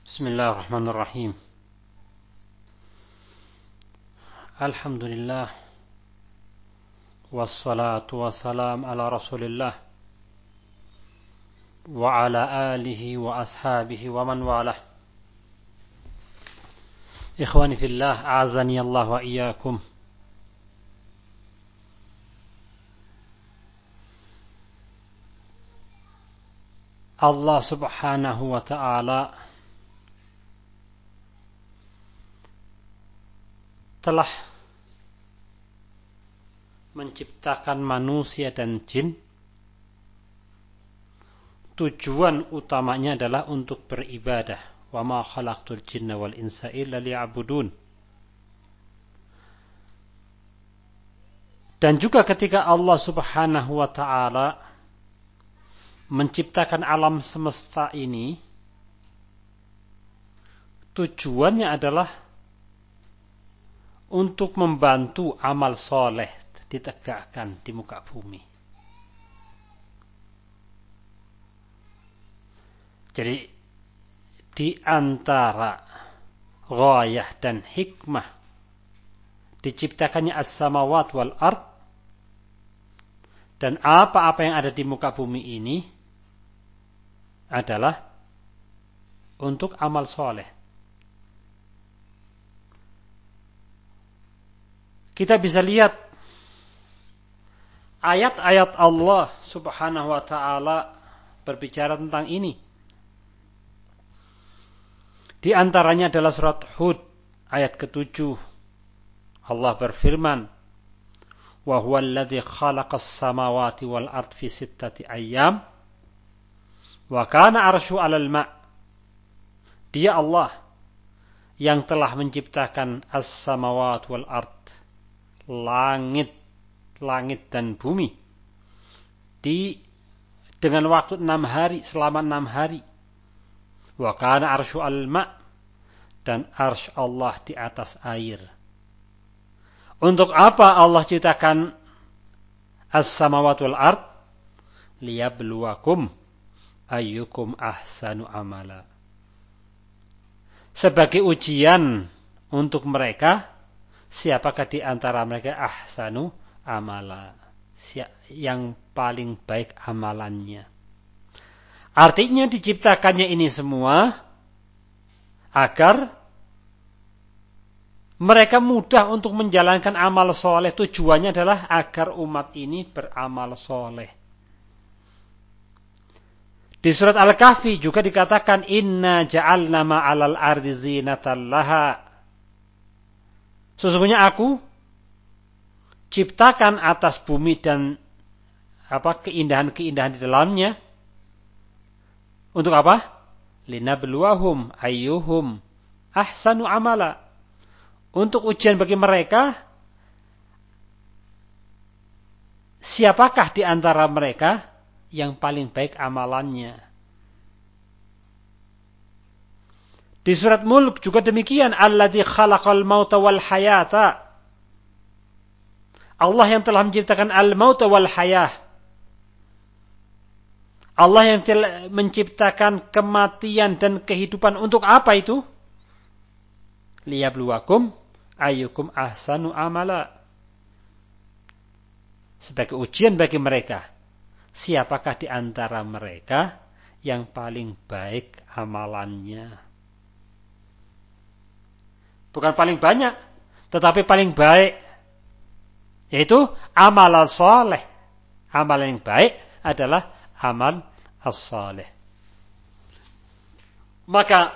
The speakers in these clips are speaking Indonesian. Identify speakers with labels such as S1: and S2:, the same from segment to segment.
S1: Bismillahirrahmanirrahim. Alhamdulillah. Wassalatu wassalam ala rasulillah. Wa ala alihi wa ashabihi wa man walah. Ikhwani fillah, a'azani Allah wa iyyakum. Allah subhanahu wa ta'ala telah menciptakan manusia dan jin. Tujuan utamanya adalah untuk beribadah. Wa ma khalaqtul jinna wal insa illa liya'budun. Dan juga ketika Allah subhanahu wa ta'ala menciptakan alam semesta ini, tujuannya adalah untuk membantu amal soleh ditegakkan di muka bumi. Jadi di antara ghayah dan hikmah diciptakannya as-samawat wal ard dan apa-apa yang ada di muka bumi ini adalah untuk amal soleh. Kita bisa lihat ayat-ayat Allah subhanahu wa ta'ala berbicara tentang ini. Di antaranya adalah surat Hud ayat ke-7. Allah berfirman, "Wa huwa alladzi khalaqas samawati wal ard fi sittati ayyam wa kana 'arsyu 'alal ma'." Dia Allah yang telah menciptakan as-samawat wal ard, langit dan bumi dengan waktu 6 hari, selama 6 hari. Wa kana 'arsyu 'alal ma', dan arsy Allah di atas air. Untuk apa Allah ciptakan as-samawat wal ard? Liyabluwakum ayyukum ahsanu amala. Sebagai ujian untuk mereka, siapakah di antara mereka ahsanu amala, yang paling baik amalannya. Artinya diciptakannya ini semua agar mereka mudah untuk menjalankan amal soleh. Tujuannya adalah agar umat ini beramal soleh. Di surat Al-Kahfi juga dikatakan, "Inna ja'alna ma'alal ardi zinatan laha." Sesungguhnya aku ciptakan atas bumi dan keindahan-keindahan di dalamnya. Untuk apa? Linabluwahum ayyuhum ahsanu amala. Untuk ujian bagi mereka, siapakah di antara mereka yang paling baik amalannya. Di surat Mulk juga demikian, "Alladzi khalaqal mauta wal hayata." Allah yang telah menciptakan al-mauta wal hayah. Allah yang telah menciptakan kematian dan kehidupan. Untuk apa itu? Liyabluwakum ayyukum ahsanu amala. Sebagai ujian bagi mereka, siapakah di antara mereka yang paling baik amalannya. Bukan paling banyak, tetapi paling baik. Yaitu amal soleh. Amal yang baik adalah amal as-soleh. Maka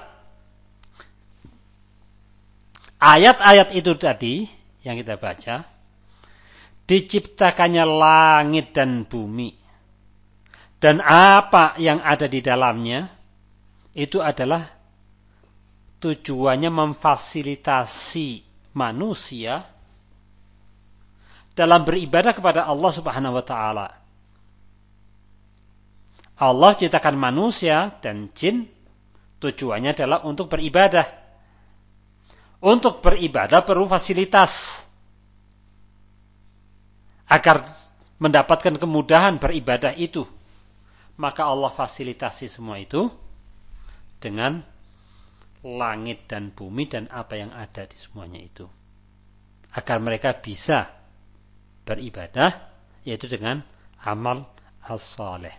S1: ayat-ayat itu tadi yang kita baca, diciptakannya langit dan bumi dan apa yang ada di dalamnya, itu adalah tujuannya memfasilitasi manusia dalam beribadah kepada Allah subhanahu wa ta'ala. Allah ciptakan manusia dan jin, tujuannya adalah untuk beribadah. Untuk beribadah perlu fasilitas. Agar mendapatkan kemudahan beribadah itu, maka Allah fasilitasi semua itu dengan langit dan bumi dan apa yang ada di semuanya itu. Agar mereka bisa beribadah, yaitu dengan amal as-saleh.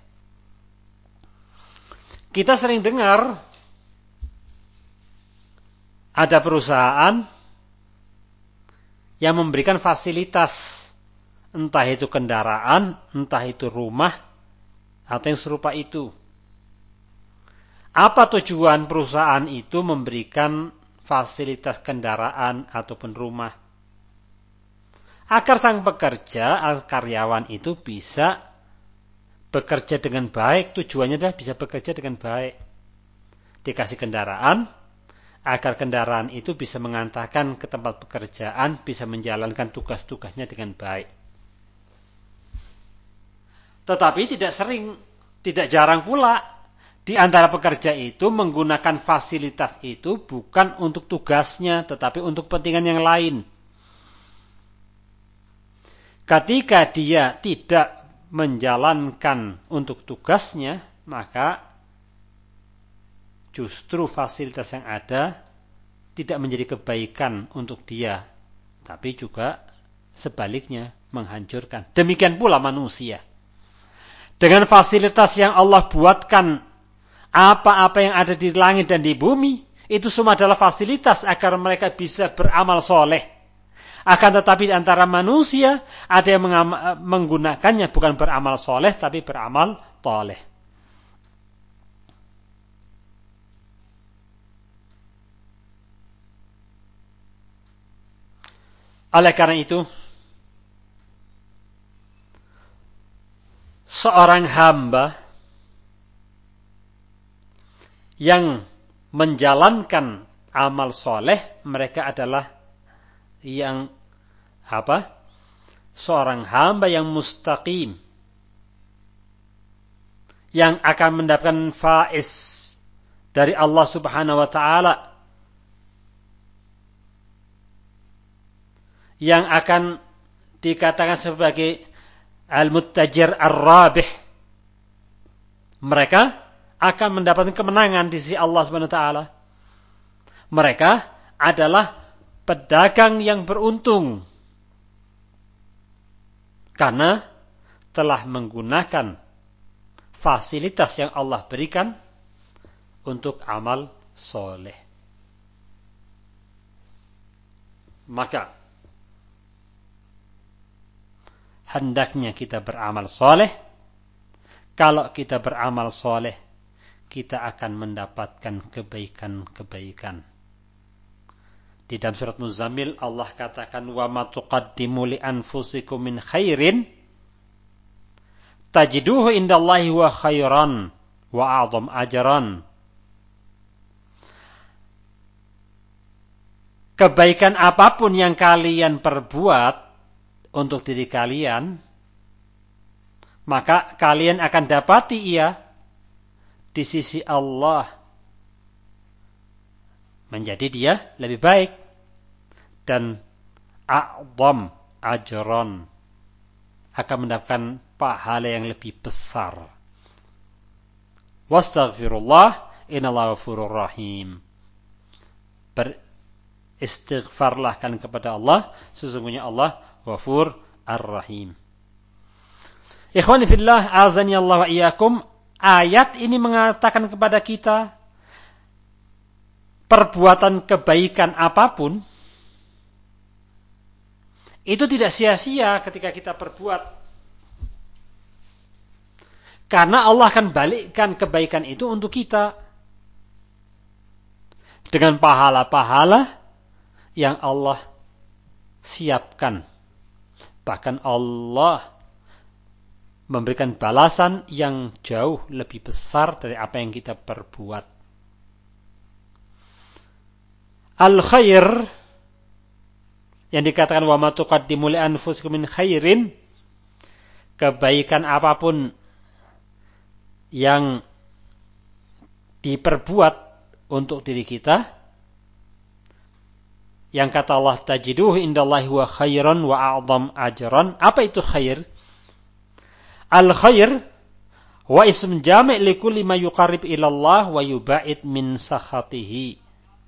S1: Kita sering dengar ada perusahaan yang memberikan fasilitas, entah itu kendaraan, entah itu rumah, atau yang serupa itu. Apa tujuan perusahaan itu memberikan fasilitas kendaraan ataupun rumah? Agar sang pekerja, karyawan itu bisa bekerja dengan baik. Tujuannya adalah bisa bekerja dengan baik. Dikasih kendaraan, agar kendaraan itu bisa mengantarkan ke tempat pekerjaan, bisa menjalankan tugas-tugasnya dengan baik. Tetapi tidak jarang pula di antara pekerja itu menggunakan fasilitas itu bukan untuk tugasnya, tetapi untuk kepentingan yang lain. Ketika dia tidak menjalankan untuk tugasnya, maka justru fasilitas yang ada tidak menjadi kebaikan untuk dia, tapi juga sebaliknya menghancurkan. Demikian pula manusia. Dengan fasilitas yang Allah buatkan, apa-apa yang ada di langit dan di bumi, itu semua adalah fasilitas agar mereka bisa beramal soleh. Akan tetapi di antara manusia, ada yang menggunakannya bukan beramal soleh, tapi beramal toleh. Oleh karena itu, seorang hamba yang menjalankan amal soleh, mereka adalah yang seorang hamba yang mustaqim, yang akan mendapatkan faiz dari Allah Subhanahu wa taala, yang akan dikatakan sebagai al-muttajir ar-rabih. Mereka akan mendapatkan kemenangan di sisi Allah Subhanahu wa taala. Mereka adalah pedagang yang beruntung karena telah menggunakan fasilitas yang Allah berikan untuk amal soleh. Maka hendaknya kita beramal soleh. Kalau kita beramal soleh, kita akan mendapatkan kebaikan-kebaikan. Di dalam surat Muzammil Allah katakan, wa ma tuqaddimu li anfusikum min khairin tajiduhu indallahi wa khairan wa a'zam ajran. Kebaikan apapun yang kalian perbuat untuk diri kalian, maka kalian akan dapati ia di sisi Allah menjadi dia lebih baik dan a'zam ajran, akan mendapatkan pahala yang lebih besar. Wastaghfirullah innallaha ghafurur rahim. Beristighfarlah kalian kepada Allah, sesungguhnya Allah Ghafur ar-Rahim. Ikhwani fillah, azani Allah wa iyyakum. Ayat ini mengatakan kepada kita, perbuatan kebaikan apapun itu tidak sia-sia ketika kita perbuat. Karena Allah akan balikkan kebaikan itu untuk kita dengan pahala-pahala yang Allah siapkan. Bahkan Allah memberikan balasan yang jauh lebih besar dari apa yang kita perbuat. Al-khair yang dikatakan wa ma tuqaddimu li anfusikum min khairin, kebaikan apapun yang diperbuat untuk diri kita, yang kata Allah tajiduhu indallahi wa khairan wa a'zam ajran. Apa itu khair? Al-khair wa ism jami' li kulli ma yuqarrib ila Allah wa yuba'id min sakhatihi.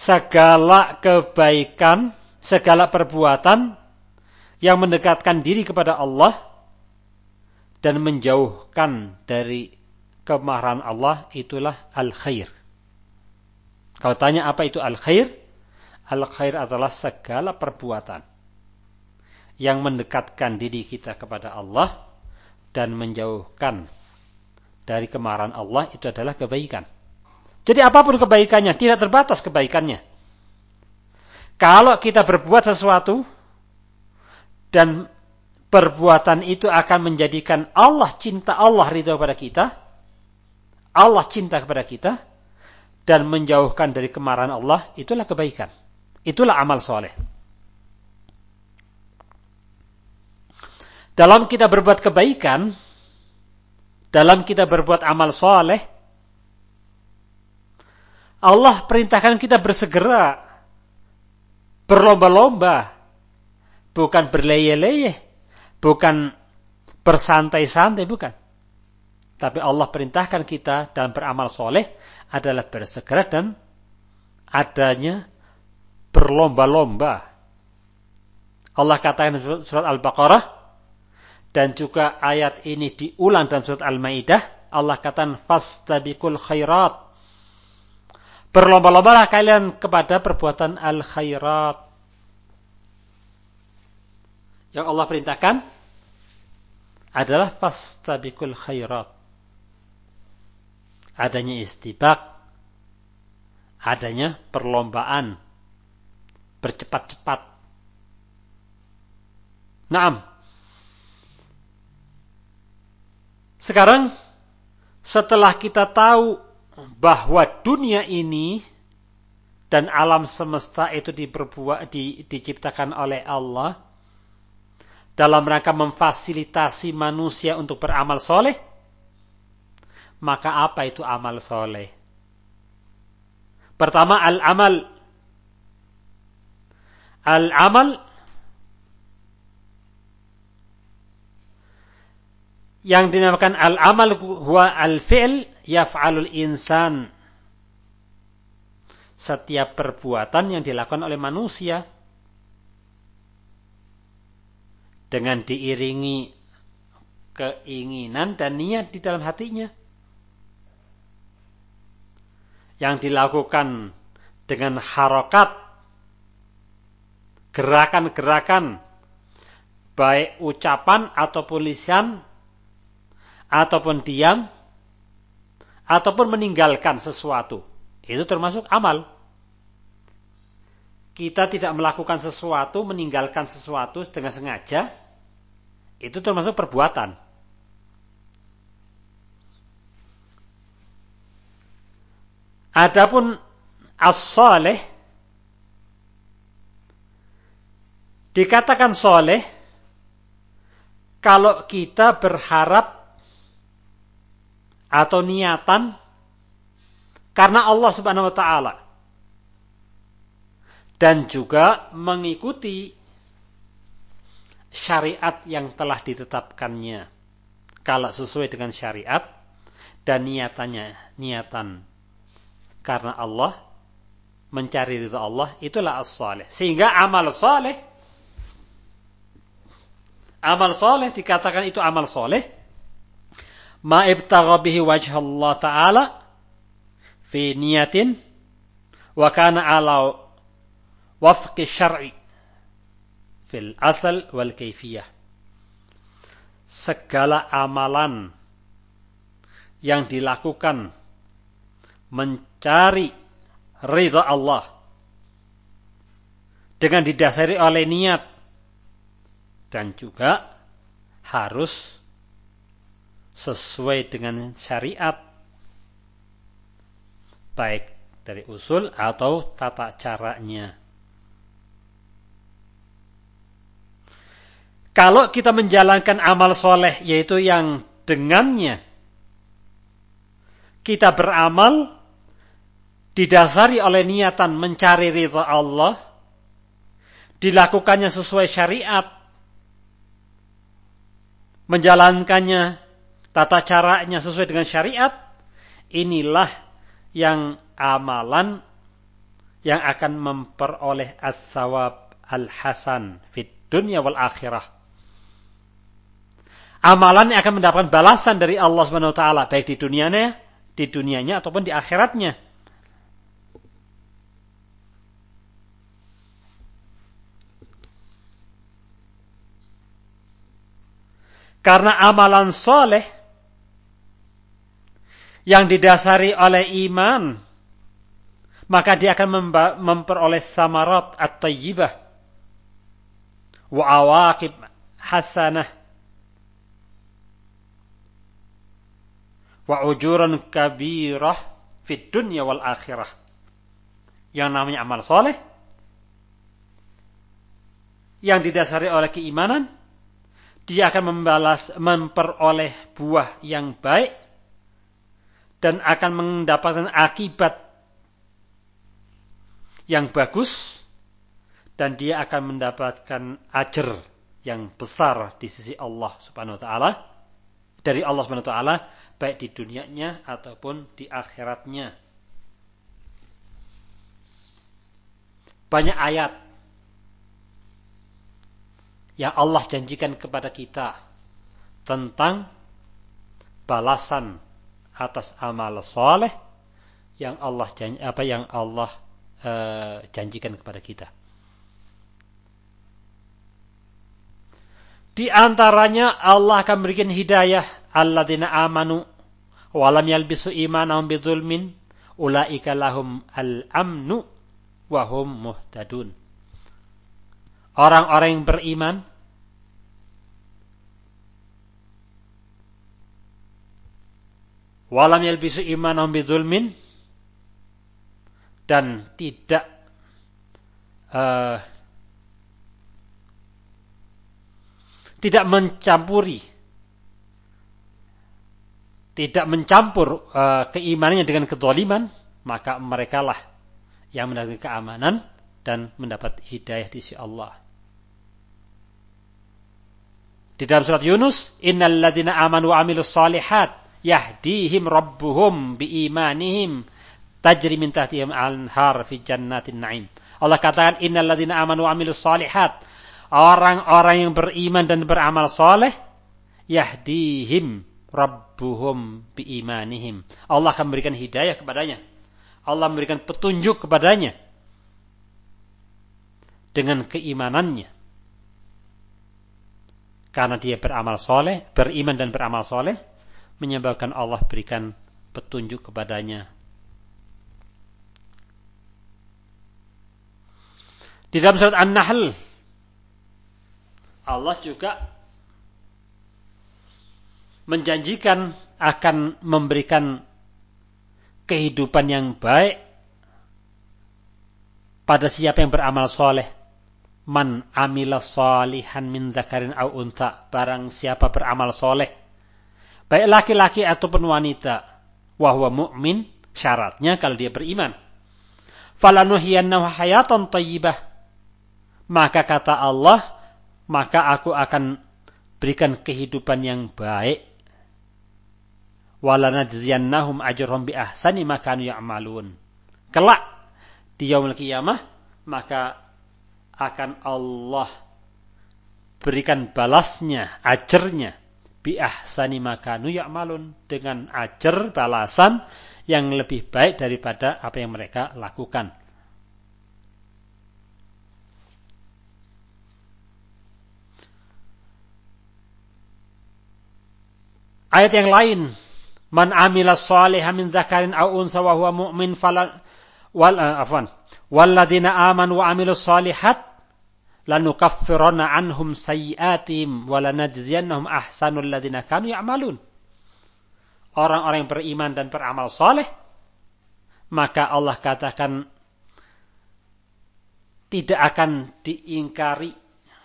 S1: segala kebaikan, segala perbuatan yang mendekatkan diri kepada Allah dan menjauhkan dari kemarahan Allah, itulah al-khair. Kalau tanya apa itu al-khair? Al-khair adalah segala perbuatan yang mendekatkan diri kita kepada Allah dan menjauhkan dari kemarahan Allah, itu adalah kebaikan. Jadi apapun kebaikannya, tidak terbatas kebaikannya. Kalau kita berbuat sesuatu dan perbuatan itu akan menjadikan Allah cinta, Allah ridha kepada kita, Allah cinta kepada kita, dan menjauhkan dari kemarahan Allah, itulah kebaikan. Itulah amal soleh. Dalam kita berbuat kebaikan, dalam kita berbuat amal soleh, Allah perintahkan kita bersegera, berlomba-lomba, bukan berleyeh-leyeh, bukan bersantai-santai, bukan. Tapi Allah perintahkan kita dalam beramal soleh adalah bersegera dan adanya berlomba-lomba. Allah katakan dalam surat Al-Baqarah, dan juga ayat ini diulang dalam surat Al-Maidah, Allah katakan fastabiqul khairat. Berlomba-lombalah kalian kepada perbuatan al-khairat. Yang Allah perintahkan adalah fastabiqul khairat. Adanya istibaq, adanya perlombaan, bercepat-cepat. Naam. Sekarang setelah kita tahu bahwa dunia ini dan alam semesta itu diciptakan oleh Allah dalam rangka memfasilitasi manusia untuk beramal soleh, maka apa itu amal soleh? Pertama, al-amal. Al-amal yang dinamakan al-amal huwa al-fi'l yaf'alul insan. Setiap perbuatan yang dilakukan oleh manusia dengan diiringi keinginan dan niat di dalam hatinya, yang dilakukan dengan harokat, gerakan-gerakan, baik ucapan ataupun lisan, ataupun diam, ataupun meninggalkan sesuatu. Itu termasuk amal. Kita tidak melakukan sesuatu, meninggalkan sesuatu dengan sengaja, itu termasuk perbuatan. Adapun as-saleh, dikatakan soleh kalau kita berharap atau niatan karena Allah Subhanahu wa taala dan juga mengikuti syariat yang telah ditetapkannya. Kalau sesuai dengan syariat dan niatan karena Allah, mencari ridha Allah, itulah as-saleh. Sehingga amal saleh dikatakan itu amal saleh ma ibtagha bihi wajha Allah taala fi niyatin wa kana ala wafqi syar'i fil asal wal kaifiyah. Segala amalan yang dilakukan mencari ridha Allah dengan didasari oleh niat dan juga harus sesuai dengan syariat, baik dari usul atau tata caranya. Kalau kita menjalankan amal soleh, yaitu yang dengannya kita beramal didasari oleh niatan mencari ridha Allah, dilakukannya sesuai syariat, menjalankannya tata caranya sesuai dengan syariat, inilah yang amalan yang akan memperoleh as-sawab al-hasan fid dunya wal akhirah. Amalannya akan mendapatkan balasan dari Allah Subhanahu wa taala baik di dunianya ataupun di akhiratnya. Karena amalan soleh yang didasari oleh iman, maka dia akan memperoleh samarat at-tayyibah wa awaqib hasanah wa ujuran kabirah fid dunya wal akhirah. Yang namanya amal soleh yang didasari oleh keimanan, dia akan memperoleh buah yang baik dan akan mendapatkan akibat yang bagus, dan dia akan mendapatkan ajar yang besar di sisi Allah Subhanahu wa taala, dari Allah Subhanahu wa taala, baik di dunianya ataupun di akhiratnya. Banyak ayat yang Allah janjikan kepada kita tentang balasan atas amal soleh yang Allah janjikan kepada kita. Di antaranya Allah akan berikan hidayah, alladzina amanu wa lam yalbisu imanahum bidzulmin ulaika lahum al-amnu wa hum muhtadun. Orang-orang yang beriman wa lam yalbisu imanahum bidzulmin, dan tidak mencampur keimanannya dengan kezaliman, maka merekalah yang mendapatkan keamanan dan mendapat hidayah di sisi Allah. Di dalam surat Yunus, innal ladzina amanu wa amilus shalihat yahdihim rabbuhum biimanihim tajri min tahtihim al-anhar fi jannatin na'im. Allah katakan innal ladzina amanu wa amilus shalihat, orang-orang yang beriman dan beramal saleh, yahdihim rabbuhum biimanihim, Allah akan memberikan hidayah kepadanya, Allah memberikan petunjuk kepadanya dengan keimanannya. Karena dia beramal soleh, beriman dan beramal soleh, menyebabkan Allah berikan petunjuk kepadanya. Di dalam surat An-Nahl, Allah juga menjanjikan akan memberikan kehidupan yang baik pada siapa yang beramal soleh. Man amila salihan min dzakarin aw untha, barang siapa beramal soleh, baik laki-laki ataupun wanita, wa huwa mu'min, syaratnya kalau dia beriman, falanuhyiyannahu hayatan thayyibah, maka kata Allah, maka aku akan berikan kehidupan yang baik, walanajziyannahum ajrahum bi ahsani ma kanu ya'malun. Kelak di yaumul qiyamah, maka akan Allah berikan balasnya, ajarnya, bi ahsani ma kanu ya'malun, dengan ajar balasan yang lebih baik daripada apa yang mereka lakukan. Ayat yang lain, man amila shalihan min dzakarin aw unsa wa huwa mu'min walladzina amanu wa amilus shalihat lanukaffiranna anhum sayyi'atihim wa lanajziyannahum ahsanal ladzina kanu ya'malun. Orang-orang yang beriman dan beramal saleh, maka Allah katakan tidak akan diingkari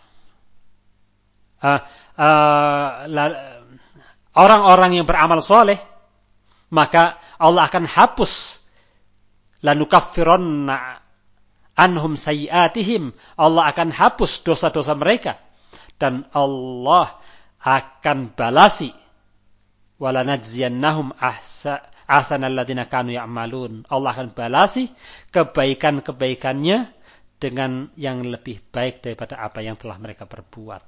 S1: orang-orang yang beramal soleh, maka Allah akan hapus, lanukaffiranna anhum sayyi'atihim, Allah akan hapus dosa-dosa mereka, dan Allah akan balasi, walanajziyannahum ahsanal ladzina kanu ya'malun. Allah akan balasi kebaikan-kebaikannya dengan yang lebih baik daripada apa yang telah mereka perbuat.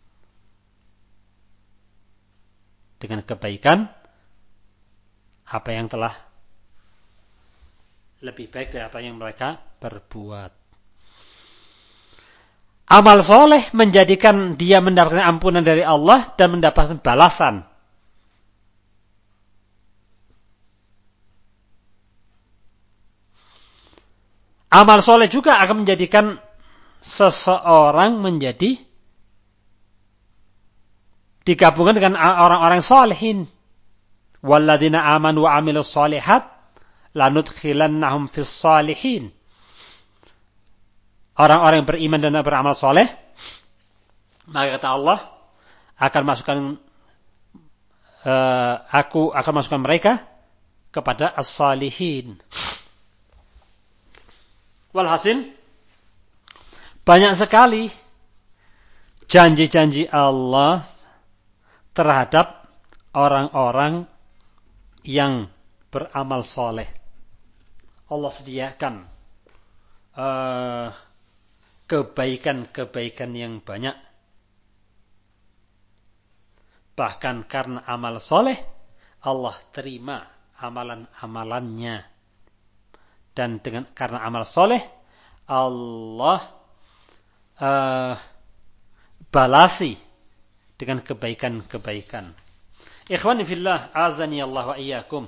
S1: Dengan kebaikan apa yang telah lebih baik dari apa yang mereka perbuat. Amal soleh menjadikan dia mendapatkan ampunan dari Allah dan mendapatkan balasan. Amal soleh juga akan menjadikan seseorang menjadi digabungkan dengan orang-orang solehin. Walladzina amanu wa amilus solihat lanudkhilannahum fis solihin. Orang-orang yang beriman dan beramal soleh, maka kata Allah aku akan masukkan mereka kepada as-salihin. Walhasil, banyak sekali janji-janji Allah terhadap orang-orang yang beramal soleh. Allah sediakan kebaikan-kebaikan yang banyak. Bahkan karena amal soleh, Allah terima amalan-amalannya. Dan karena amal soleh, Allah balasi dengan kebaikan-kebaikan. Ikhwani fillah, azani Allah wa iyyakum.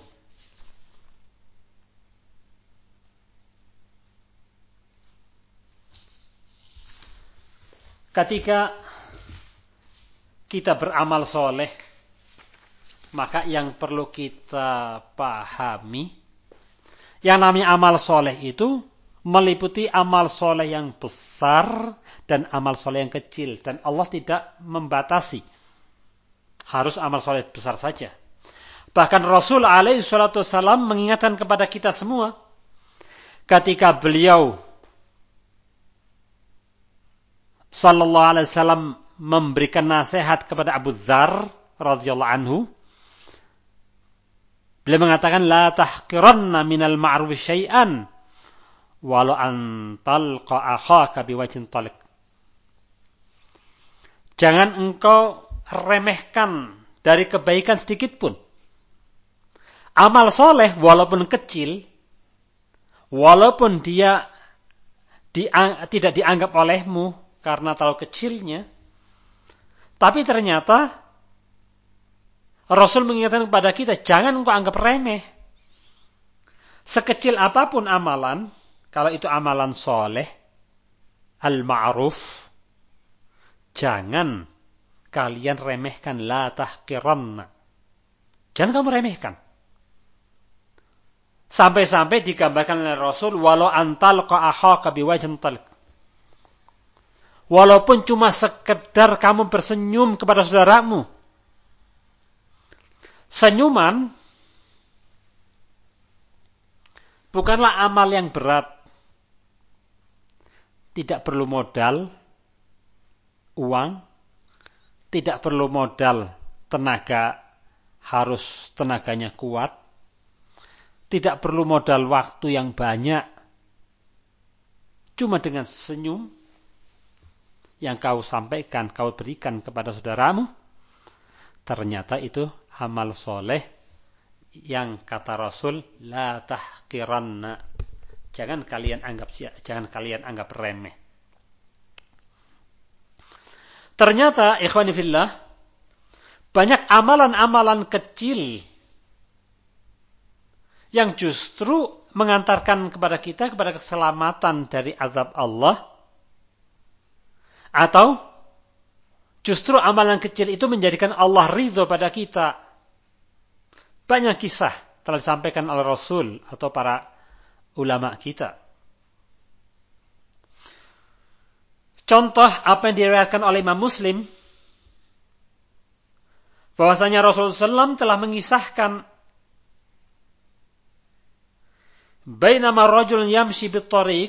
S1: Ketika kita beramal soleh, maka yang perlu kita pahami, yang namanya amal soleh itu meliputi amal soleh yang besar dan amal soleh yang kecil. Dan Allah tidak membatasi. Harus amal soleh besar saja. Bahkan Rasul SAW mengingatkan kepada kita semua, ketika beliau sallallahu alaihi wasallam memberikan nasihat kepada Abu Dzar radhiyallahu anhu, beliau mengatakan la tahqiranna minal ma'ruf syai'an walau an talqa akhaka biwajhin taliq. Jangan engkau remehkan dari kebaikan sedikit pun. Amal soleh walaupun kecil, walaupun dia tidak dianggap olehmu karena terlalu kecilnya, tapi ternyata Rasul mengingatkan kepada kita, jangan engkau anggap remeh. Sekecil apapun amalan, kalau itu amalan soleh, al-ma'ruf, jangan kalian remehkan, la tahqiranna. Jangan kamu remehkan. Sampai-sampai digambarkan oleh Rasul, walau antal qa'akhaka biwajhin taliq. Walaupun cuma sekedar kamu bersenyum kepada saudaramu. Senyuman bukanlah amal yang berat. Tidak perlu modal uang, tidak perlu modal tenaga, harus tenaganya kuat. Tidak perlu modal waktu yang banyak. Cuma dengan senyum yang kau sampaikan, kau berikan kepada saudaramu, ternyata itu amal soleh yang kata Rasul, la tahqiranna. Jangan kalian anggap remeh. Ternyata, ikhwani fillah, banyak amalan-amalan kecil yang justru mengantarkan kepada kita kepada keselamatan dari azab Allah. Atau justru amalan kecil itu menjadikan Allah ridho pada kita. Banyak kisah telah disampaikan oleh Rasul atau para ulama kita. Contoh apa yang diriwayatkan oleh Imam Muslim, bahwasanya Rasulullah SAW telah mengisahkan, bainama rajulun yamshi bit-tariq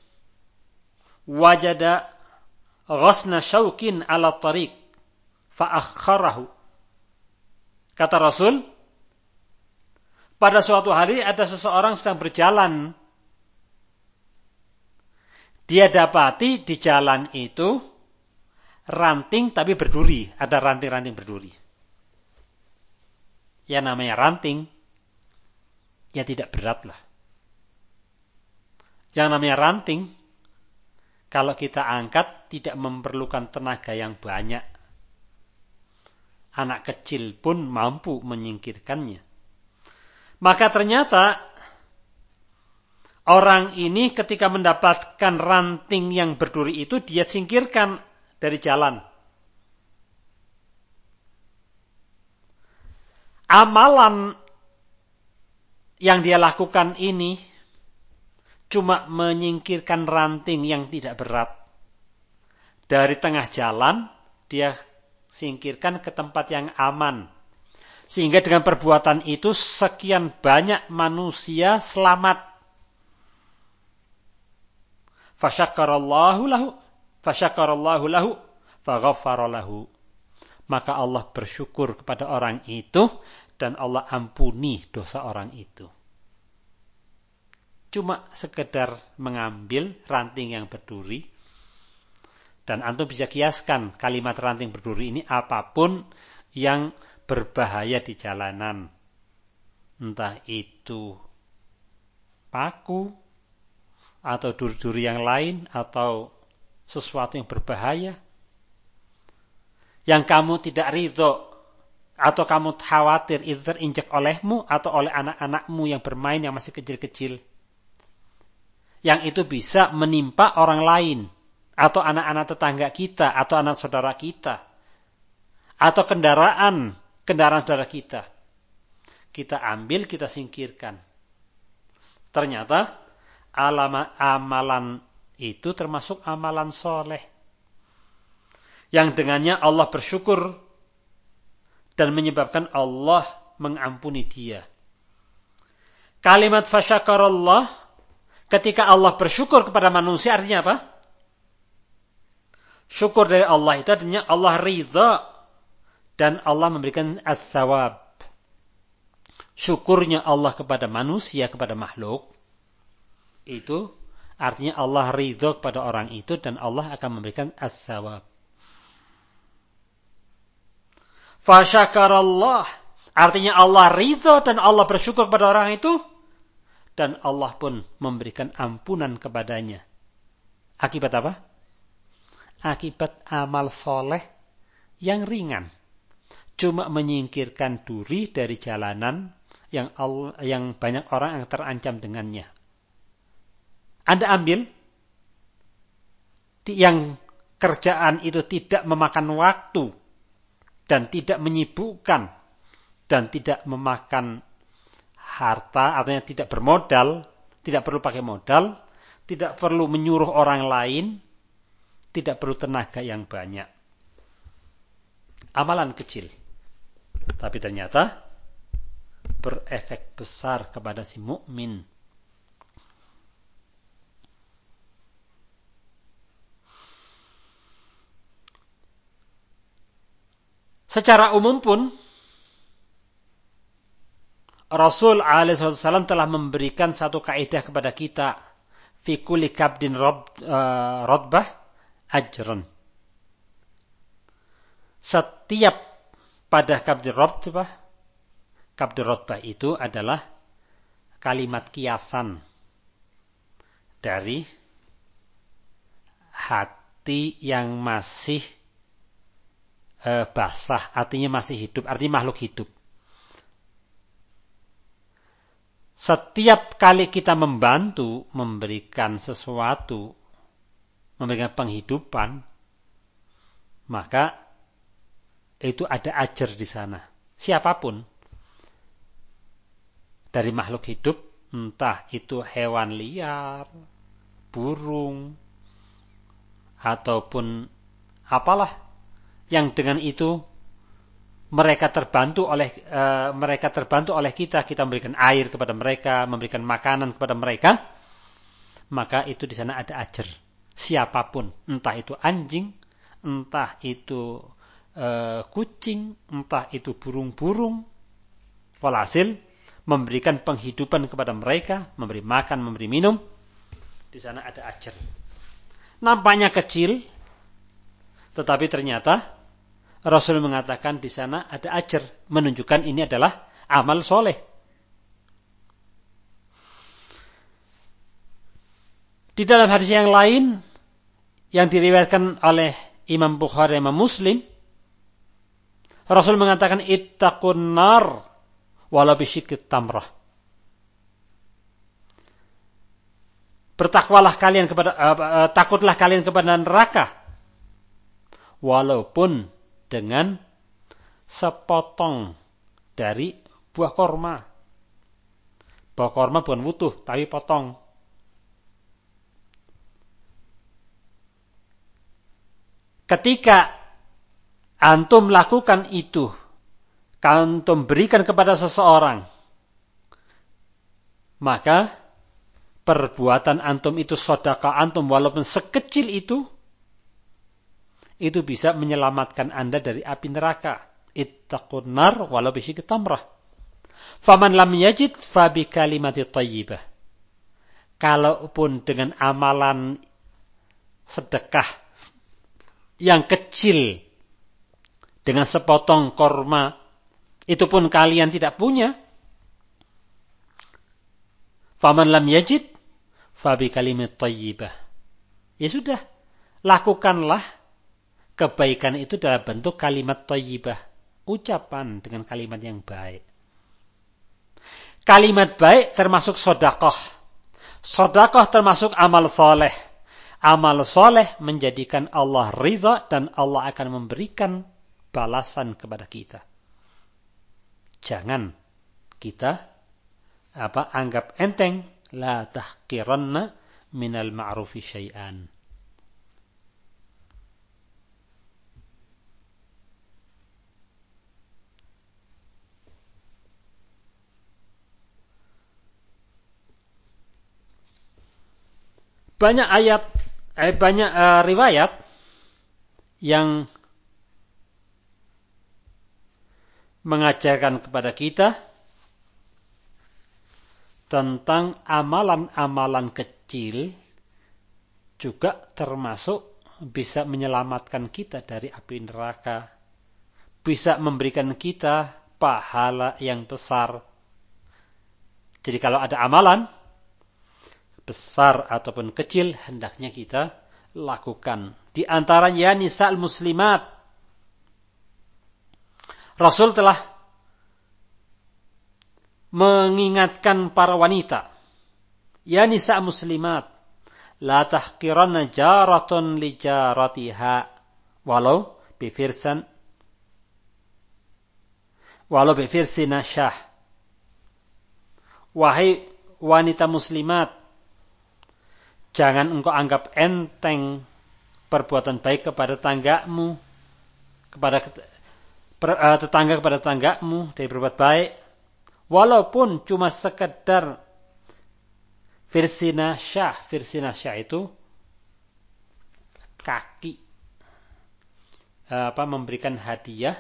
S1: wajada ghasna syaukin ala tariq fa'akhkharahu. Kata Rasul, Pada suatu hari ada seseorang sedang berjalan. Dia dapati di jalan itu ranting tapi berduri. Ada ranting-ranting berduri. Ya namanya ranting, ya tidak berat lah. Yang namanya ranting, kalau kita angkat tidak memerlukan tenaga yang banyak. Anak kecil pun mampu menyingkirkannya. Maka ternyata orang ini ketika mendapatkan ranting yang berduri itu, dia singkirkan dari jalan. Amalan yang dia lakukan ini cuma menyingkirkan ranting yang tidak berat. Dari tengah jalan, dia singkirkan ke tempat yang aman. Sehingga dengan perbuatan itu, sekian banyak manusia selamat. Fasyakarallahu lahu, faghafara lahu. Maka Allah bersyukur kepada orang itu, dan Allah ampuni dosa orang itu. Cuma sekedar mengambil ranting yang berduri. Dan antum bisa kiaskan kalimat ranting berduri ini apapun yang berbahaya di jalanan. Entah itu paku, atau duri-duri yang lain, atau sesuatu yang berbahaya. Yang kamu tidak ridho, atau kamu khawatir itu terinjak olehmu, atau oleh anak-anakmu yang bermain yang masih kecil-kecil. Yang itu bisa menimpa orang lain, atau anak-anak tetangga kita, atau anak saudara kita, atau kendaraan saudara kita. Kita ambil, kita singkirkan. Ternyata amalan itu termasuk amalan soleh, yang dengannya Allah bersyukur dan menyebabkan Allah mengampuni dia. Kalimat fasyakarallah, ketika Allah bersyukur kepada manusia, artinya apa? Syukur dari Allah itu artinya Allah ridha dan Allah memberikan as-sawab. Syukurnya Allah kepada manusia, kepada makhluk, itu artinya Allah ridha kepada orang itu dan Allah akan memberikan as-sawab. Fasyakarallah, artinya Allah ridha dan Allah bersyukur kepada orang itu, dan Allah pun memberikan ampunan kepadanya. Akibat apa? Akibat amal soleh yang ringan. Cuma menyingkirkan duri dari jalanan yang banyak orang yang terancam dengannya. Anda ambil yang kerjaan itu tidak memakan waktu dan tidak menyibukkan dan tidak memakan harta, artinya tidak bermodal, tidak perlu pakai modal, tidak perlu menyuruh orang lain, tidak perlu tenaga yang banyak. Amalan kecil, tapi ternyata berefek besar kepada si mukmin. Secara umum pun Rasul alaihissalam telah memberikan satu kaidah kepada kita, fi kulli kabdin radbah ajrun. Setiap pada kabdin radbah itu adalah kalimat kiasan dari hati yang masih basah, artinya masih hidup, artinya makhluk hidup. Setiap kali kita membantu, memberikan sesuatu, memberikan penghidupan, maka itu ada ajar di sana. Siapapun dari makhluk hidup, entah itu hewan liar, burung, ataupun apalah, yang dengan itu mereka terbantu oleh kita memberikan air kepada mereka, memberikan makanan kepada mereka, maka itu di sana ada ajar. Siapapun, entah itu anjing, entah itu kucing, entah itu burung-burung, walhasil memberikan penghidupan kepada mereka, memberi makan, memberi minum, di sana ada ajar. Nampaknya kecil, tetapi ternyata Rasul mengatakan di sana ada ajar, menunjukkan ini adalah amal soleh. Di dalam hadis yang lain yang diriwayatkan oleh Imam Bukhari dan Imam Muslim, Rasul mengatakan ittaqun nar walau bisyikit tamrah. Bertakwalah kalian kepada takutlah kalian kepada neraka walaupun dengan sepotong dari buah korma. Buah korma bukan utuh tapi potong. Ketika antum lakukan itu, antum berikan kepada seseorang, maka perbuatan antum itu, sedekah antum walaupun sekecil itu bisa menyelamatkan Anda dari api neraka. Ittaqun nar walau bisyikki tamrah. Faman lam yajid fa bi kalimati thayyibah. Kalaupun dengan amalan sedekah yang kecil dengan sepotong korma itu pun kalian tidak punya, faman lam yajid fa bi kalimat thayyibah. Ya sudah, lakukanlah kebaikan itu dalam bentuk kalimat thayyibah, ucapan dengan kalimat yang baik. Kalimat baik termasuk sedekah. Sedekah termasuk amal soleh. Amal soleh menjadikan Allah ridha dan Allah akan memberikan balasan kepada kita. Jangan kita anggap enteng. La tahqiranna minal ma'rufi syai'an. Banyak riwayat yang mengajarkan kepada kita tentang amalan-amalan kecil juga termasuk bisa menyelamatkan kita dari api neraka, bisa memberikan kita pahala yang besar. Jadi kalau ada amalan besar ataupun kecil, hendaknya kita lakukan. Di antaranya nisa'al muslimat. Rasul telah mengingatkan para wanita. Ya nisa' muslimat, la tahqiranna jaratun li jaratiha walau bifirsi nasyah. Wahai wanita muslimat, jangan engkau anggap enteng perbuatan baik kepada tetanggamu, tetangga kepada tetanggamu dari berbuat baik, walaupun cuma sekedar firsinah syah itu kaki, memberikan hadiah,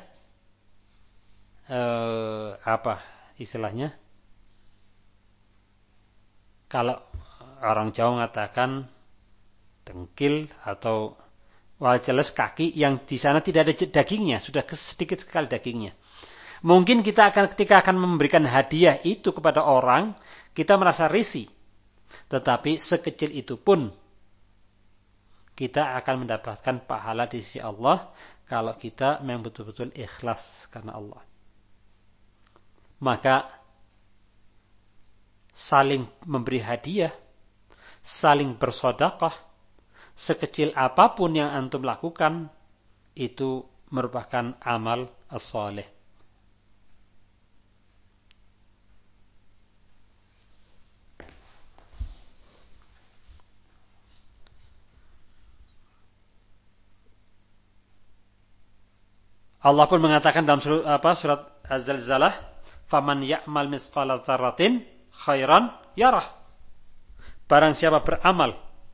S1: istilahnya, kalau orang Jawa mengatakan dengkil atau jelas kaki yang di sana tidak ada dagingnya, sudah sedikit sekali dagingnya. Mungkin ketika akan memberikan hadiah itu kepada orang, kita merasa risih. Tetapi sekecil itu pun kita akan mendapatkan pahala di sisi Allah kalau kita memang betul-betul ikhlas karena Allah. Maka saling memberi hadiah, saling bersedekah, sekecil apapun yang antum lakukan, itu merupakan amal as-salih. Allah pun mengatakan dalam surat Az-Zalzalah, "Faman ya'mal misqala dzarratin khairan yarah." Barang siapa beramal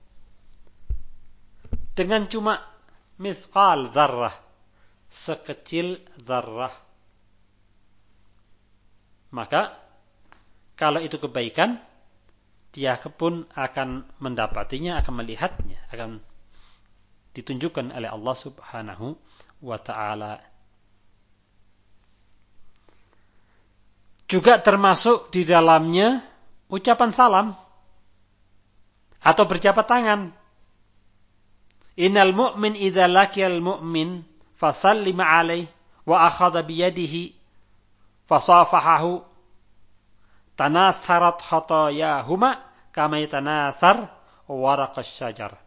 S1: dengan cuma misqal dzarrah, sekecil dzarrah, maka kalau itu kebaikan, dia pun akan mendapatinya, akan melihatnya, akan ditunjukkan oleh Allah Subhanahu wa ta'ala. Juga termasuk di dalamnya ucapan salam atau berjabat tangan. Innal mu'min idza laqiyal mu'min fasallima alaihi wa akhadha biyadihi fasafahahu tanatharat khatayahuma kama yatanathar waraqas syajar.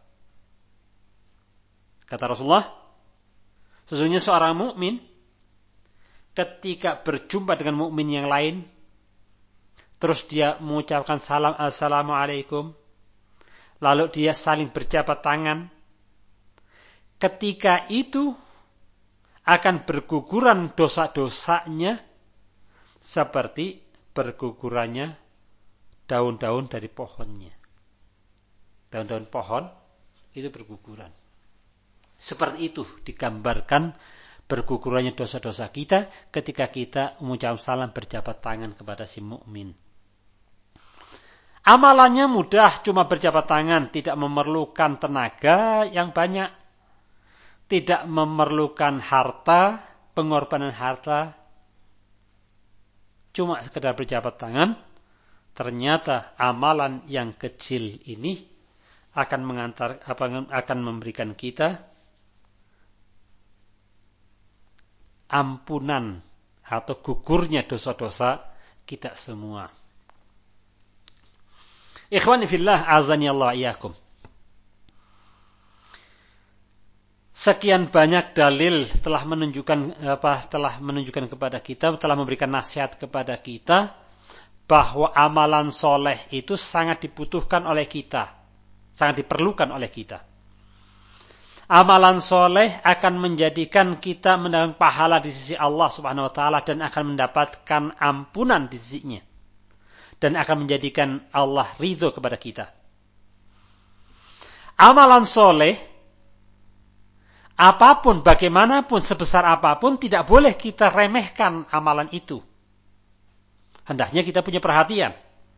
S1: Kata Rasulullah, sesungguhnya seorang mukmin ketika berjumpa dengan mukmin yang lain, terus dia mengucapkan salam assalamualaikum, lalu dia saling berjabat tangan, ketika itu akan berguguran dosa-dosanya seperti bergugurannya daun-daun dari pohonnya. Daun-daun pohon itu berguguran. Seperti itu digambarkan bergugurannya dosa-dosa kita ketika kita mengucapkan salam berjabat tangan kepada si mukmin. Amalannya mudah, cuma berjabat tangan, tidak memerlukan tenaga yang banyak, tidak memerlukan harta, pengorbanan harta, cuma sekedar berjabat tangan. Ternyata amalan yang kecil ini akan memberikan kita ampunan atau gugurnya dosa-dosa kita semua. Ikhwani fillah, azani Allah iyakum. Sekian banyak dalil telah menunjukkan kepada kita, telah memberikan nasihat kepada kita bahwa amalan soleh itu sangat dibutuhkan oleh kita, sangat diperlukan oleh kita. Amalan soleh akan menjadikan kita mendapatkan pahala di sisi Allah Subhanahu wa ta'ala dan akan mendapatkan ampunan di sisinya. Dan akan menjadikan Allah ridho kepada kita. Amalan soleh, apapun, bagaimanapun, sebesar apapun, tidak boleh kita remehkan amalan itu. Hendaknya kita punya perhatian.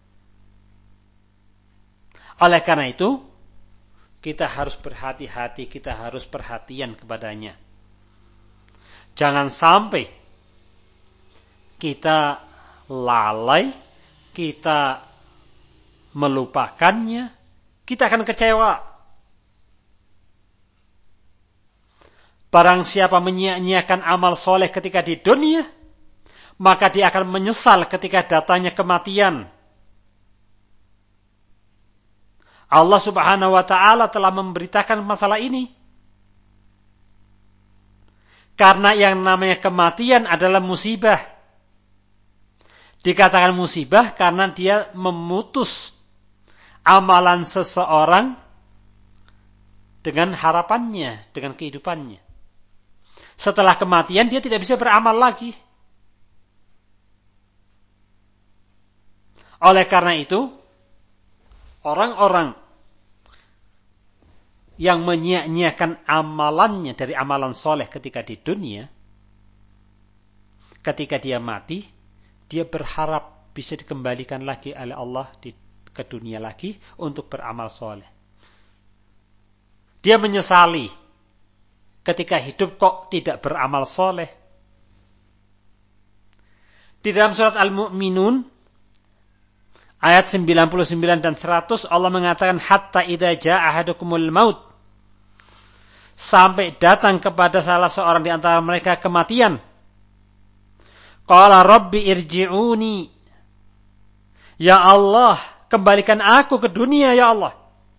S1: Oleh karena itu, kita harus berhati-hati, kita harus perhatian kepadanya. Jangan sampai kita lalai, kita melupakannya, kita akan kecewa. Barang siapa menyia-nyiakan amal soleh ketika di dunia, maka dia akan menyesal ketika datangnya kematian. Allah Subhanahu wa ta'ala telah memberitakan masalah ini. Karena yang namanya kematian adalah musibah. Dikatakan musibah karena dia memutus amalan seseorang dengan harapannya, dengan kehidupannya. Setelah kematian dia tidak bisa beramal lagi. Oleh karena itu, orang-orang yang menyia-nyiakan amalannya dari amalan soleh ketika di dunia, ketika dia mati, dia berharap bisa dikembalikan lagi oleh Allah ke dunia lagi untuk beramal soleh. Dia menyesali ketika hidup kok tidak beramal soleh. Di dalam surat Al-Mu'minun ayat 99 dan 100 Allah mengatakan hatta idza jaa ahadukumul maut, sampai datang kepada salah seorang di antara mereka kematian. Qala rabbi irji'uni, ya Allah, kembalikan aku ke dunia ya Allah.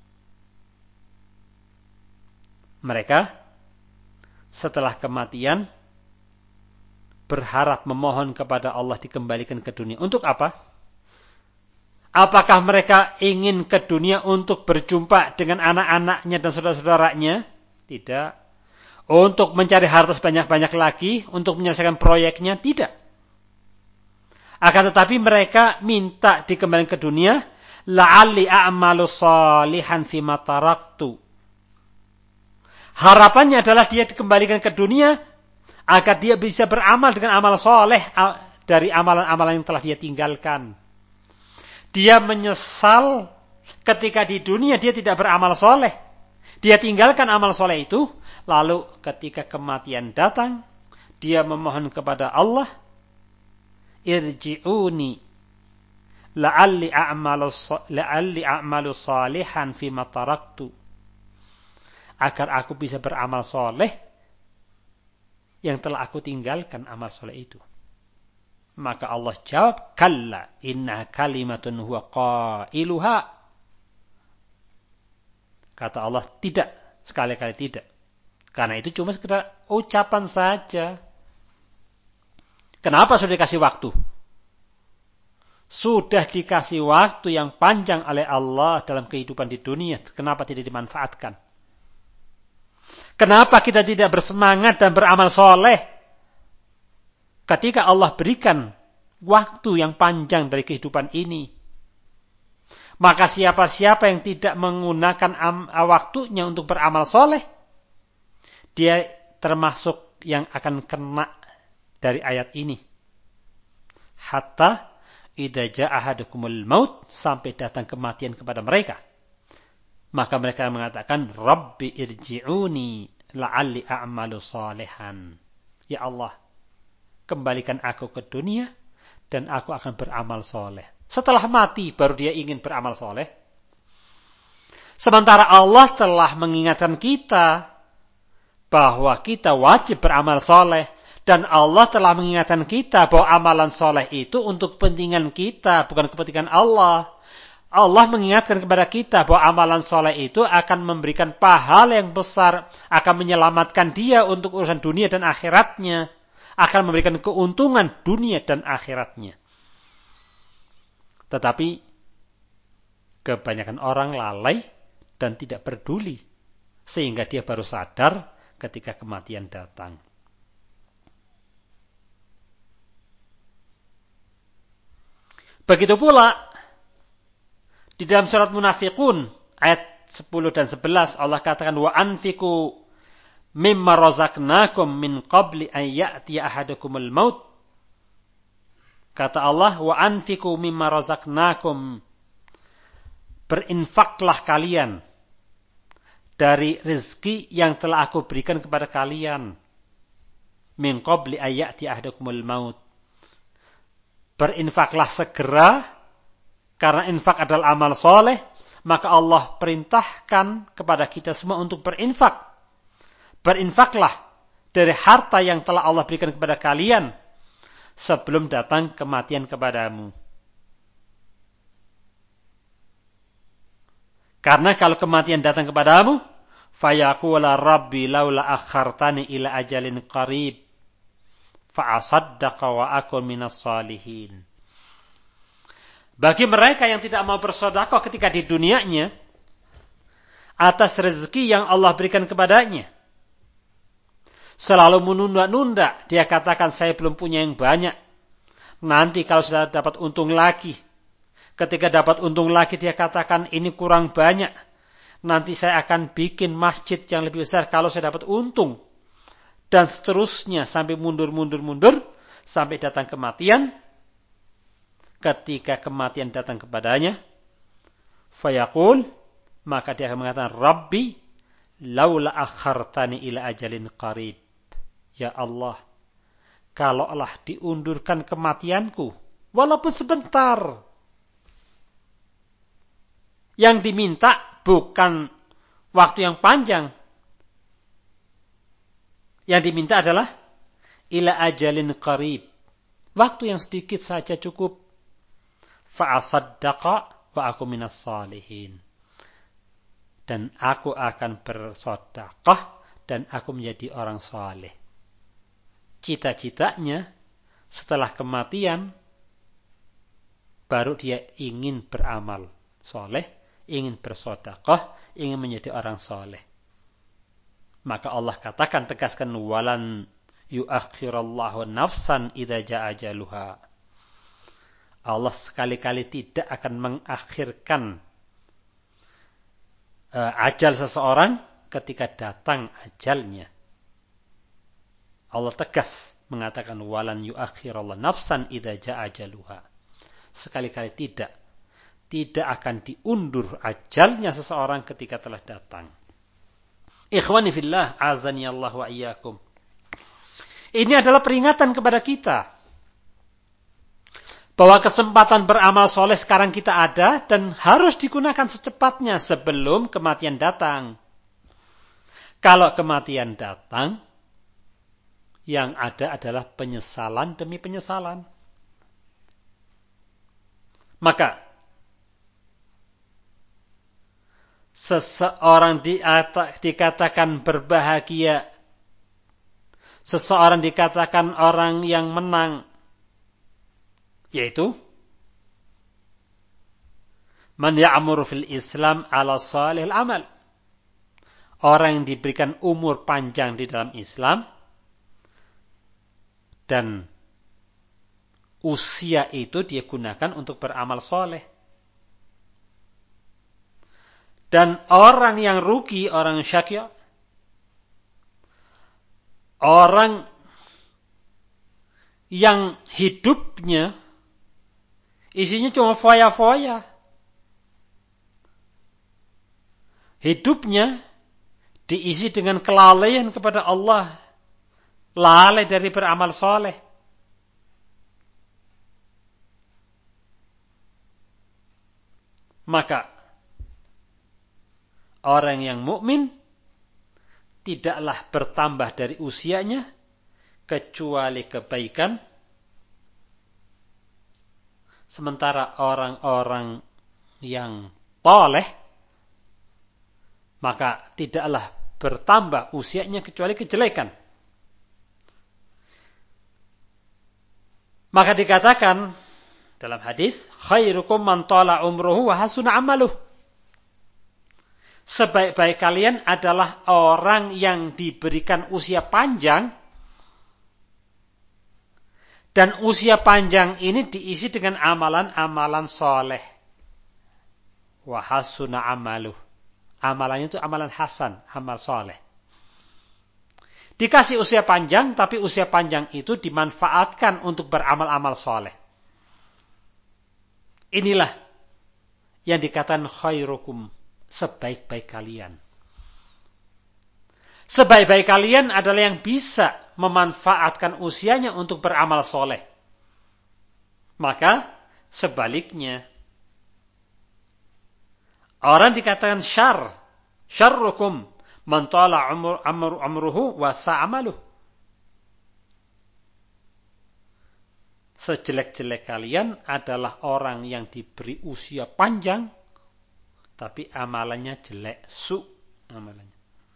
S1: Mereka setelah kematian berharap memohon kepada Allah dikembalikan ke dunia. Untuk apa? Apakah mereka ingin ke dunia untuk berjumpa dengan anak-anaknya dan saudara-saudaranya? Tidak. Untuk mencari harta sebanyak-banyak lagi, untuk menyelesaikan proyeknya? Tidak. Akan tetapi mereka minta dikembalikan ke dunia, la'alli a'malu salihan fima taraktu. Harapannya adalah dia dikembalikan ke dunia agar dia bisa beramal dengan amal soleh dari amalan-amalan yang telah dia tinggalkan. Dia menyesal ketika di dunia dia tidak beramal soleh. Dia tinggalkan amal soleh itu. Lalu ketika kematian datang, dia memohon kepada Allah, irji'uni la'alli a'malu salihan fima taraktu. Agar aku bisa beramal soleh yang telah aku tinggalkan amal soleh itu. Maka Allah jawab, kalla inna kalimatun huwa qailuha. Kata Allah, tidak, sekali-kali tidak. Karena itu cuma sekedar ucapan saja. Kenapa sudah dikasih waktu? Sudah dikasih waktu yang panjang oleh Allah dalam kehidupan di dunia. Kenapa tidak dimanfaatkan? Kenapa kita tidak bersemangat dan beramal soleh? Ketika Allah berikan waktu yang panjang dari kehidupan ini. Maka siapa-siapa yang tidak menggunakan waktunya untuk beramal soleh, dia termasuk yang akan kena dari ayat ini. Hatta idza jaa ahadukumul maut, sampai datang kematian kepada mereka. Maka mereka mengatakan, Rabbi irji'uni la'alli a'malu salihan. Ya Allah, kembalikan aku ke dunia dan aku akan beramal soleh. Setelah mati baru dia ingin beramal soleh. Sementara Allah telah mengingatkan kita bahwa kita wajib beramal soleh. Dan Allah telah mengingatkan kita bahwa amalan soleh itu untuk kepentingan kita, bukan kepentingan Allah. Allah mengingatkan kepada kita bahwa amalan soleh itu akan memberikan pahala yang besar, akan menyelamatkan dia untuk urusan dunia dan akhiratnya, akan memberikan keuntungan dunia dan akhiratnya. Tetapi kebanyakan orang lalai dan tidak peduli, sehingga dia baru sadar ketika kematian datang. Begitu pula di dalam surat Munafiqun ayat 10 dan 11 Allah katakan, wa anfiqu mimma razaqnakum min qabli an ya'tiya ahadakumul maut. Kata Allah, wa anfiqu mimma razaqnakum, berinfaklah kalian dari rezeki yang telah aku berikan kepada kalian, min qabli an ya'tiya ahadakumul maut. Berinfaklah segera, karena infak adalah amal soleh, maka Allah perintahkan kepada kita semua untuk berinfak. Berinfaklah dari harta yang telah Allah berikan kepada kalian sebelum datang kematian kepadamu. Karena kalau kematian datang kepadamu, fayaqula rabbi laula akhartani ila ajalin qarib fa'asaddaqa wa akun minas salihin. Bagi mereka yang tidak mau bersedekah ketika di dunianya atas rezeki yang Allah berikan kepadanya, selalu menunda-nunda, dia katakan saya belum punya yang banyak, nanti kalau sudah dapat untung lagi. Ketika dapat untung lagi dia katakan ini kurang banyak, nanti saya akan bikin masjid yang lebih besar kalau saya dapat untung. Dan seterusnya sampai mundur sampai datang kematian. Ketika kematian datang kepadanya, fayaqul, maka dia akan mengatakan, Rabbi laula akhartani ila ajalin qarib. Ya Allah, kalaulah diundurkan kematianku walaupun sebentar. Yang diminta bukan waktu yang panjang. Yang diminta adalah ila ajalin qarib. Waktu yang sedikit saja cukup. Fa'asaddaqa wa aku minas salihin. Dan aku akan bersedekah dan aku menjadi orang saleh. Cita-citanya setelah kematian baru dia ingin beramal saleh, ingin bersedekah, ingin menjadi orang saleh. Maka Allah katakan, tegaskan, walan yuakhirallahu nafsan idza jaa ajaluha. Allah sekali-kali tidak akan mengakhirkan ajal seseorang ketika datang ajalnya. Allah tegas mengatakan, walan yuakhirallahu nafsan idza jaa ajaluha. Sekali-kali tidak. tidak akan diundur ajalnya seseorang ketika telah datang. Ikhwani fillah, azani Allah wa iyyakum. Ini adalah peringatan kepada kita bahwa kesempatan beramal soleh sekarang kita ada dan harus digunakan secepatnya sebelum kematian datang. Kalau kematian datang, yang ada adalah penyesalan demi penyesalan. Maka seseorang dikatakan berbahagia, seseorang dikatakan orang yang menang, yaitu man ya'muru fil Islam ala salihil amal. Orang yang diberikan umur panjang di dalam Islam dan usia itu dia gunakan untuk beramal soleh. Dan orang yang rugi, orang syaqi, orang yang hidupnya isinya cuma foya-foya. Hidupnya diisi dengan kelalaian kepada Allah, lalai dari beramal soleh. Maka orang yang mukmin tidaklah bertambah dari usianya kecuali kebaikan. Sementara orang-orang yang toleh, maka tidaklah bertambah usianya kecuali kejelekan. Maka dikatakan dalam hadis, khairukum man tala umruhu wa hasuna amaluh. Sebaik-baik kalian adalah orang yang diberikan usia panjang, dan usia panjang ini diisi dengan amalan-amalan soleh. Wa hasuna amaluh. Amalannya itu amalan hasan, amal soleh. Dikasih usia panjang, tapi usia panjang itu dimanfaatkan untuk beramal-amal soleh. Inilah yang dikatakan khairukum, sebaik-baik kalian. Sebaik-baik kalian adalah yang bisa memanfaatkan usianya untuk beramal soleh. Maka sebaliknya, orang dikatakan syarrukum man tala umruhu wa sa'amaluh. Sejelek-jelek kalian adalah orang yang diberi usia panjang tapi amalannya jelek, amalannya.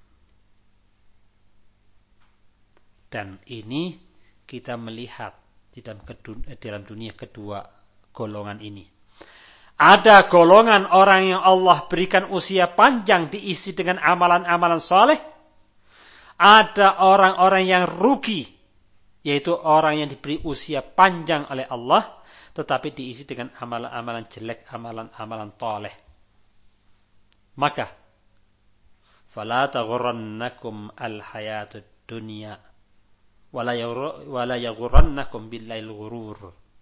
S1: Dan ini kita melihat di dalam dunia kedua golongan ini. Ada golongan orang yang Allah berikan usia panjang diisi dengan amalan-amalan soleh. Ada orang-orang yang rugi, yaitu orang yang diberi usia panjang oleh Allah, tetapi diisi dengan amalan-amalan jelek, amalan-amalan toleh. Maka, fala taghurrannakum al-hayatud dunya, wala yaghurrannakum billail ghurur.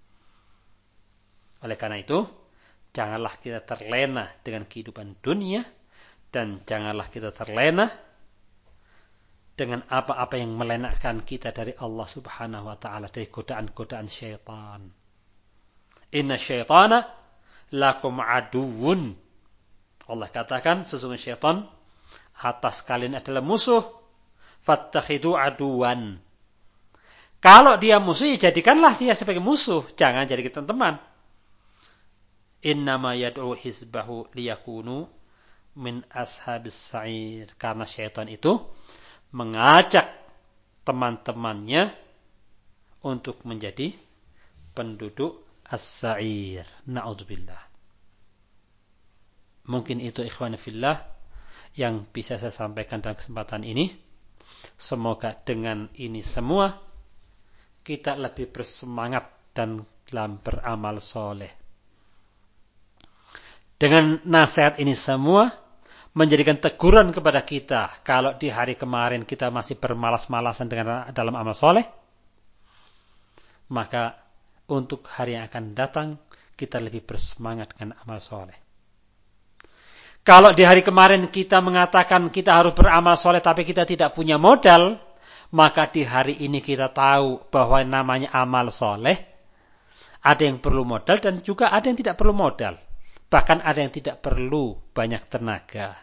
S1: Oleh karena itu, janganlah kita terlena dengan kehidupan dunia, dan janganlah kita terlena dengan apa-apa yang melenakkan kita dari Allah Subhanahu wa ta'ala, dari godaan-godaan syaitan. Inna syaitana lakum aduun. Allah katakan, sesungguhnya syaitan atas kalian adalah musuh. Fattakhidu aduan. Kalau dia musuh, jadikanlah dia sebagai musuh. Jangan jadikan teman. Innama yad'u hizbahu liyakunu min ashabis sa'ir. Karena syaitan itu mengajak teman-temannya untuk menjadi penduduk as-sa'ir. Na'udzubillah. Mungkin itu ikhwan fillah yang bisa saya sampaikan dalam kesempatan ini. Semoga dengan ini semua kita lebih bersemangat dan dalam beramal soleh. Dengan nasihat ini semua menjadikan teguran kepada kita kalau di hari kemarin kita masih bermalas-malasan dalam amal soleh, maka untuk hari yang akan datang kita lebih bersemangat dengan amal soleh. Kalau di hari kemarin kita mengatakan kita harus beramal soleh tapi kita tidak punya modal, maka di hari ini kita tahu bahwa namanya amal soleh, ada yang perlu modal dan juga ada yang tidak perlu modal. Bahkan ada yang tidak perlu banyak tenaga.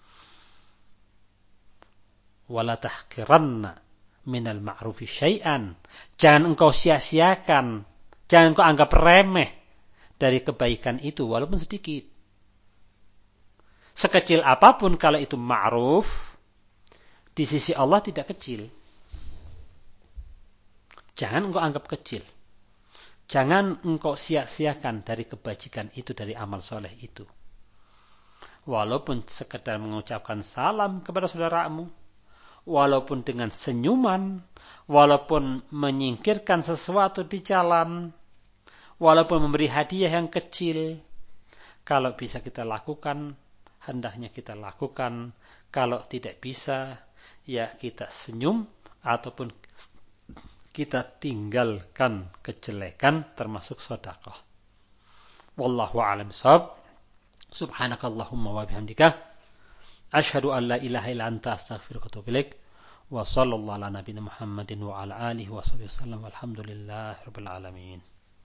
S1: Wala tahqiranna minal ma'rufi syai'an. Jangan engkau sia-siakan, jangan engkau anggap remeh dari kebaikan itu walaupun sedikit. Sekecil apapun kalau itu ma'ruf, di sisi Allah tidak kecil. Jangan engkau anggap kecil. Jangan engkau sia-siakan dari kebajikan itu, dari amal soleh itu. Walaupun sekedar mengucapkan salam kepada saudaramu, walaupun dengan senyuman, walaupun menyingkirkan sesuatu di jalan, walaupun memberi hadiah yang kecil, kalau bisa kita lakukan, hendaknya kita lakukan. Kalau tidak bisa, ya kita senyum ataupun kita tinggalkan kejelekan termasuk sedekah. Wallahu a'lam bishawab. Subhanakallahumma wa bihamdika asyhadu an la ilaha illa anta astaghfiruka wa atubu ilaik. Wa sallallahu ala nabiyina Muhammadin wa ala alihi wa sahbihi wasallam. Walhamdulillahirabbil alamin.